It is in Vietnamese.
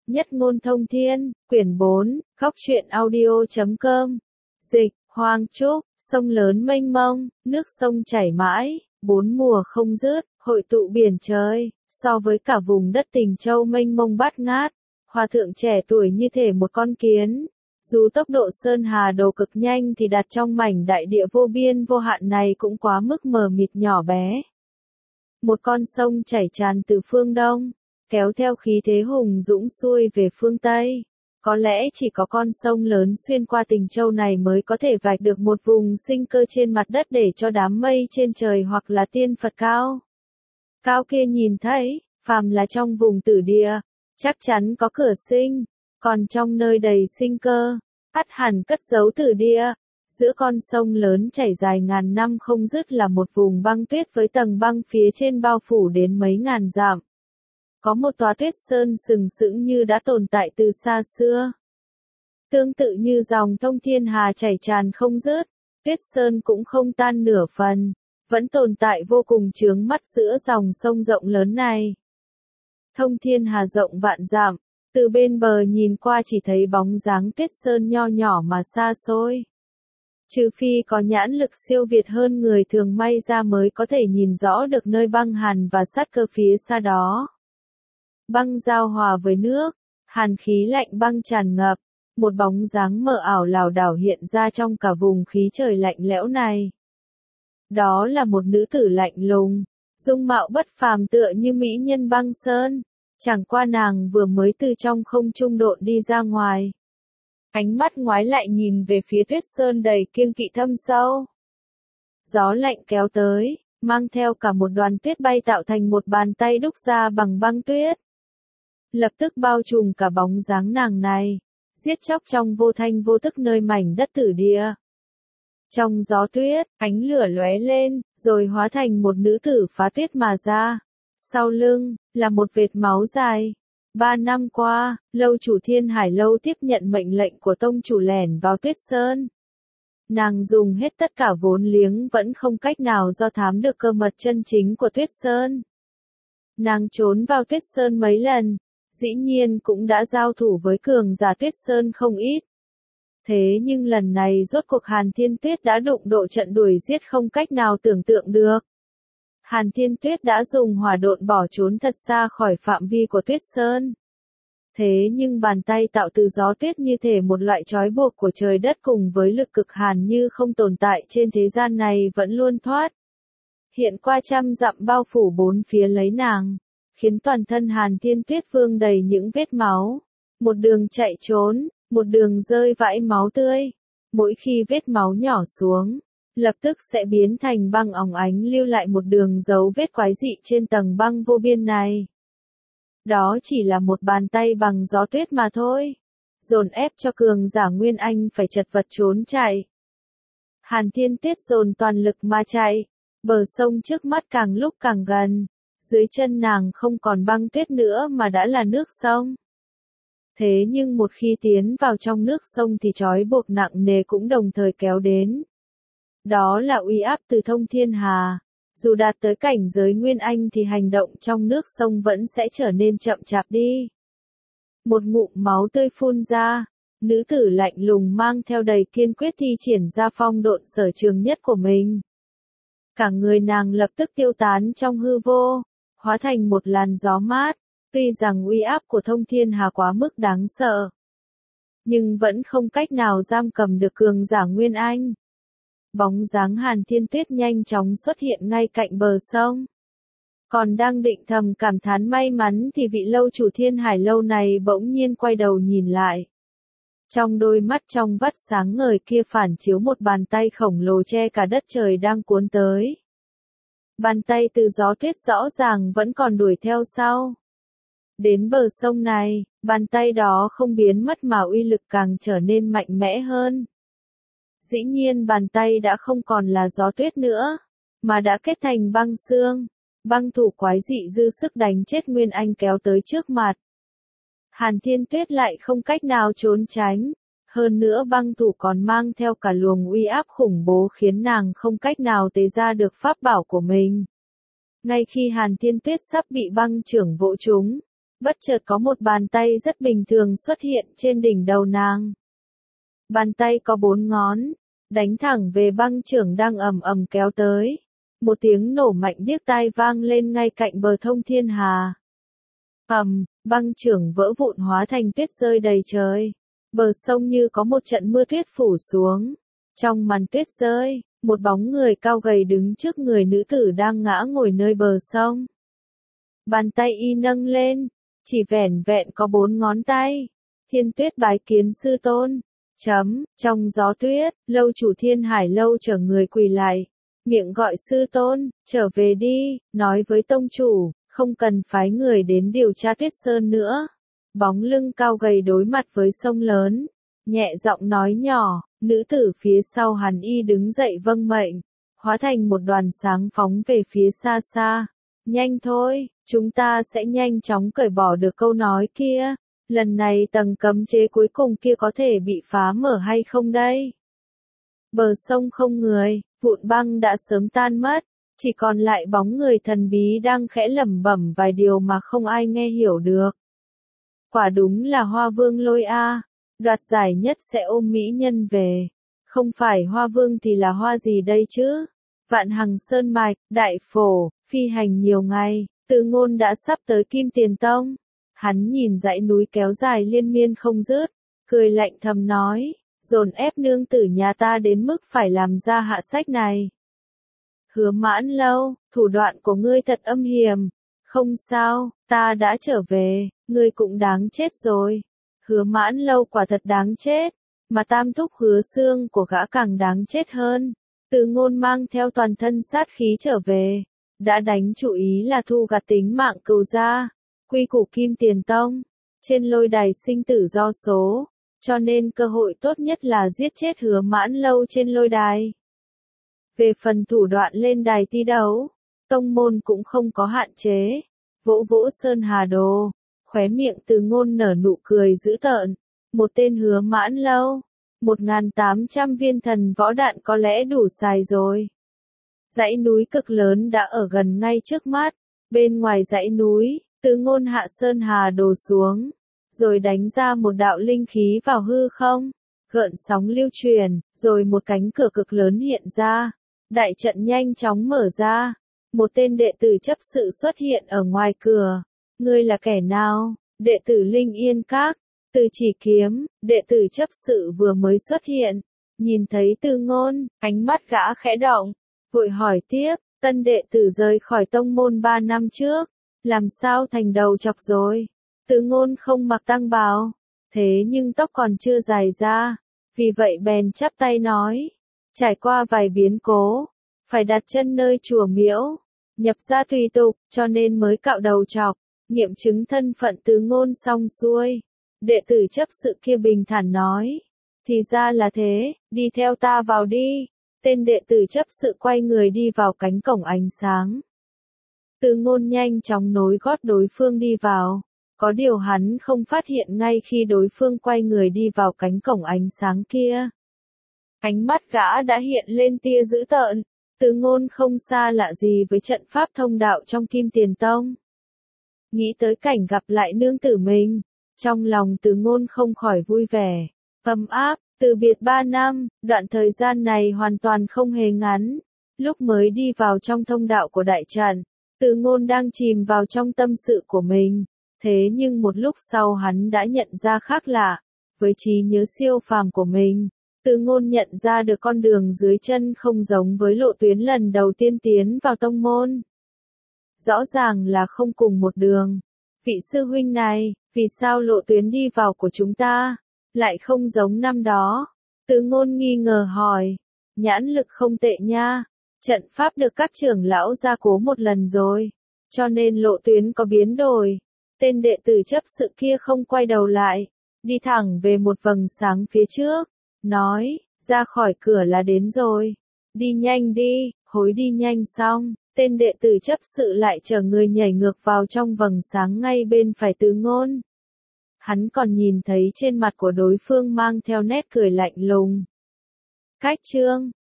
Nhất ngôn thông thiên, quyển 4, góc truyện audio.com. Dịch, Hoàng Trúc, sông lớn mênh mông, nước sông chảy mãi, bốn mùa không dứt, hội tụ biển trời, so với cả vùng đất Tình Châu mênh mông bát ngát, hòa thượng trẻ tuổi như thể một con kiến. Dù tốc độ sơn hà đồ cực nhanh thì đặt trong mảnh đại địa vô biên vô hạn này cũng quá mức mờ mịt nhỏ bé. Một con sông chảy tràn từ phương Đông, kéo theo khí thế hùng dũng xuôi về phương Tây. Có lẽ chỉ có con sông lớn xuyên qua Tình Châu này mới có thể vạch được một vùng sinh cơ trên mặt đất để cho đám mây trên trời hoặc là tiên Phật cao kia nhìn thấy, phàm là trong vùng tử địa, chắc chắn có cửa sinh, còn trong nơi đầy sinh cơ, ắt hẳn cất giấu tử địa. Giữa con sông lớn chảy dài ngàn năm không dứt là một vùng băng tuyết với tầng băng phía trên bao phủ đến mấy ngàn dặm. Có một tòa tuyết sơn sừng sững như đã tồn tại từ xa xưa. Tương tự như dòng thông thiên hà chảy tràn không dứt, tuyết sơn cũng không tan nửa phần, vẫn tồn tại vô cùng chướng mắt giữa dòng sông rộng lớn này. Thông thiên hà rộng vạn dặm, từ bên bờ nhìn qua chỉ thấy bóng dáng tuyết sơn nho nhỏ mà xa xôi. Trừ phi có nhãn lực siêu việt hơn người thường may ra mới có thể nhìn rõ được nơi băng hàn và sát cơ phía xa đó. Băng giao hòa với nước, hàn khí lạnh băng tràn ngập, một bóng dáng mờ ảo lảo đảo hiện ra trong cả vùng khí trời lạnh lẽo này. Đó là một nữ tử lạnh lùng, dung mạo bất phàm tựa như mỹ nhân băng sơn, chẳng qua nàng vừa mới từ trong không trung độn đi ra ngoài. Ánh mắt ngoái lại nhìn về phía tuyết sơn đầy kiêng kỵ thâm sâu. Gió lạnh kéo tới, mang theo cả một đoàn tuyết bay tạo thành một bàn tay đúc ra bằng băng tuyết. Lập tức bao trùm cả bóng dáng nàng này, giết chóc trong vô thanh vô tức nơi mảnh đất tử địa. Trong gió tuyết, ánh lửa lóe lên, rồi hóa thành một nữ tử phá tuyết mà ra. Sau lưng, là một vệt máu dài. 3 năm qua, lâu chủ Thiên Hải Lâu tiếp nhận mệnh lệnh của tông chủ lẻn vào tuyết sơn. Nàng dùng hết tất cả vốn liếng vẫn không cách nào do thám được cơ mật chân chính của tuyết sơn. Nàng trốn vào tuyết sơn mấy lần, dĩ nhiên cũng đã giao thủ với cường giả tuyết sơn không ít. Thế nhưng lần này rốt cuộc Hàn Thiên Tuyết đã đụng độ trận đuổi giết không cách nào tưởng tượng được. Hàn Thiên Tuyết đã dùng hỏa độn bỏ trốn thật xa khỏi phạm vi của tuyết sơn. Thế nhưng bàn tay tạo từ gió tuyết như thể một loại trói buộc của trời đất cùng với lực cực hàn như không tồn tại trên thế gian này vẫn luôn thoát. Hiện qua trăm dặm bao phủ bốn phía lấy nàng, khiến toàn thân Hàn Thiên Tuyết vương đầy những vết máu. Một đường chạy trốn, một đường rơi vãi máu tươi. Mỗi khi vết máu nhỏ xuống, lập tức sẽ biến thành băng óng ánh lưu lại một đường dấu vết quái dị trên tầng băng vô biên này. Đó chỉ là một bàn tay bằng gió tuyết mà thôi. Dồn ép cho cường giả Nguyên Anh phải chật vật trốn chạy. Hàn Thiên Tuyết dồn toàn lực mà chạy. Bờ sông trước mắt càng lúc càng gần. Dưới chân nàng không còn băng tuyết nữa mà đã là nước sông. Thế nhưng một khi tiến vào trong nước sông thì trói buộc nặng nề cũng đồng thời kéo đến. Đó là uy áp từ thông thiên hà. Dù đạt tới cảnh giới Nguyên Anh thì hành động trong nước sông vẫn sẽ trở nên chậm chạp đi. Một ngụm máu tươi phun ra, nữ tử lạnh lùng mang theo đầy kiên quyết thi triển ra phong độn sở trường nhất của mình. Cả người nàng lập tức tiêu tán trong hư vô, hóa thành một làn gió mát. Tuy rằng uy áp của thông thiên hà quá mức đáng sợ, nhưng vẫn không cách nào giam cầm được cường giả Nguyên Anh. Bóng dáng Hàn Thiên Tuyết nhanh chóng xuất hiện ngay cạnh bờ sông. Còn đang định thầm cảm thán may mắn thì vị lâu chủ Thiên Hải Lâu này bỗng nhiên quay đầu nhìn lại. Trong đôi mắt trong vắt sáng ngời kia phản chiếu một bàn tay khổng lồ che cả đất trời đang cuốn tới. Bàn tay từ gió tuyết rõ ràng vẫn còn đuổi theo sau. Đến bờ sông này, bàn tay đó không biến mất mà uy lực càng trở nên mạnh mẽ hơn. Dĩ nhiên bàn tay đã không còn là gió tuyết nữa, mà đã kết thành băng xương. Băng thủ quái dị dư sức đánh chết Nguyên Anh kéo tới trước mặt. Hàn Thiên Tuyết lại không cách nào trốn tránh. Hơn nữa băng thủ còn mang theo cả luồng uy áp khủng bố khiến nàng không cách nào tế ra được pháp bảo của mình. Ngay khi Hàn Thiên Tuyết sắp bị băng chưởng vỗ trúng, bất chợt có một bàn tay rất bình thường xuất hiện trên đỉnh đầu nàng. Bàn tay có 4 ngón, đánh thẳng về băng chưởng đang ầm ầm kéo tới. Một tiếng nổ mạnh điếc tai vang lên ngay cạnh bờ thông thiên hà. Băng chưởng vỡ vụn hóa thành tuyết rơi đầy trời. Bờ sông như có một trận mưa tuyết phủ xuống. Trong màn tuyết rơi, một bóng người cao gầy đứng trước người nữ tử đang ngã ngồi nơi bờ sông. Bàn tay y nâng lên, chỉ vẻn vẹn có 4 ngón tay. Thiên Tuyết bái kiến sư tôn. Trong gió tuyết, lâu chủ Thiên Hải lâu chở người quỳ lại, miệng gọi sư tôn, trở về đi, nói với tông chủ, không cần phái người đến điều tra Tuyết Sơn nữa. Bóng lưng cao gầy đối mặt với sông lớn, nhẹ giọng nói nhỏ, nữ tử phía sau hắn y đứng dậy vâng mệnh, hóa thành một đoàn sáng phóng về phía xa xa. Nhanh thôi, chúng ta sẽ nhanh chóng cởi bỏ được câu nói kia. Lần này tầng cấm chế cuối cùng kia có thể bị phá mở hay không đây? Bờ sông không người, vụn băng đã sớm tan mất, chỉ còn lại bóng người thần bí đang khẽ lẩm bẩm vài điều mà không ai nghe hiểu được. Quả đúng là Hoa Vương Lôi A, đoạt giải nhất sẽ ôm mỹ nhân về. Không phải Hoa Vương thì là hoa gì đây chứ? Vạn Hằng Sơn Mạch, Đại Phổ, phi hành nhiều ngày, Từ Ngôn đã sắp tới Kim Tiền Tông. Hắn nhìn dãy núi kéo dài liên miên không dứt, cười lạnh thầm nói, dồn ép nương tử nhà ta đến mức phải làm ra hạ sách này. Hứa Mãn Lâu, thủ đoạn của ngươi thật âm hiểm. Không sao, ta đã trở về, ngươi cũng đáng chết rồi. Hứa Mãn Lâu quả thật đáng chết, mà tam thúc Hứa Xương của gã càng đáng chết hơn. Từ Ngôn mang theo toàn thân sát khí trở về, đã đánh chủ ý là thu gặt tính mạng cừu gia. Quy củ Kim Tiền Tông, trên lôi đài sinh tử do số, cho nên cơ hội tốt nhất là giết chết Hứa Mãn Lâu trên lôi đài. Về phần thủ đoạn lên đài thi đấu, tông môn cũng không có hạn chế. Vỗ vỗ Sơn Hà Đồ, khóe miệng Từ Ngôn nở nụ cười dữ tợn. Một tên Hứa Mãn Lâu, 1.800 viên thần võ đạn có lẽ đủ xài rồi. Dãy núi cực lớn đã ở gần ngay trước mắt, bên ngoài dãy núi. Từ Ngôn hạ Sơn Hà Đồ xuống, rồi đánh ra một đạo linh khí vào hư không, gợn sóng lưu truyền, rồi một cánh cửa cực lớn hiện ra, đại trận nhanh chóng mở ra, một tên đệ tử chấp sự xuất hiện ở ngoài cửa. Ngươi là kẻ nào? Đệ tử Linh Yên Các, Từ Chỉ Kiếm, đệ tử chấp sự vừa mới xuất hiện, nhìn thấy Từ Ngôn, ánh mắt gã khẽ động, vội hỏi tiếp, tân đệ tử rời khỏi tông môn 3 năm trước. Làm sao thành đầu chọc rồi? Từ Ngôn không mặc tăng bào, thế nhưng tóc còn chưa dài ra, vì vậy bèn chắp tay nói, trải qua vài biến cố, phải đặt chân nơi chùa miễu, nhập gia tùy tục, cho nên mới cạo đầu chọc. Nghiệm chứng thân phận Từ Ngôn xong xuôi, đệ tử chấp sự kia bình thản nói, thì ra là thế, đi theo ta vào đi. Tên đệ tử chấp sự quay người đi vào cánh cổng ánh sáng. Từ Ngôn nhanh chóng nối gót đối phương đi vào, có điều hắn không phát hiện ngay khi đối phương quay người đi vào cánh cổng ánh sáng kia. Ánh mắt gã đã hiện lên tia dữ tợn, Từ Ngôn không xa lạ gì với trận pháp thông đạo trong Kim Tiền Tông. Nghĩ tới cảnh gặp lại nương tử mình, trong lòng Từ Ngôn không khỏi vui vẻ, ấm áp, từ biệt 3 năm, đoạn thời gian này hoàn toàn không hề ngắn. Lúc mới đi vào trong thông đạo của đại trận, Từ Ngôn đang chìm vào trong tâm sự của mình, thế nhưng một lúc sau hắn đã nhận ra khác lạ, với trí nhớ siêu phàm của mình, Từ Ngôn nhận ra được con đường dưới chân không giống với lộ tuyến lần đầu tiên tiến vào tông môn. Rõ ràng là không cùng một đường. Vị sư huynh này, vì sao lộ tuyến đi vào của chúng ta lại không giống năm đó? Từ Ngôn nghi ngờ hỏi. Nhãn lực không tệ nha. Trận pháp được các trưởng lão gia cố một lần rồi, cho nên lộ tuyến có biến đổi. Tên đệ tử chấp sự kia không quay đầu lại, đi thẳng về một vầng sáng phía trước, nói, ra khỏi cửa là đến rồi. Đi nhanh đi, hối đi nhanh xong, tên đệ tử chấp sự lại chở người nhảy ngược vào trong vầng sáng ngay bên phải Từ Ngôn. Hắn còn nhìn thấy trên mặt của đối phương mang theo nét cười lạnh lùng. Cách chương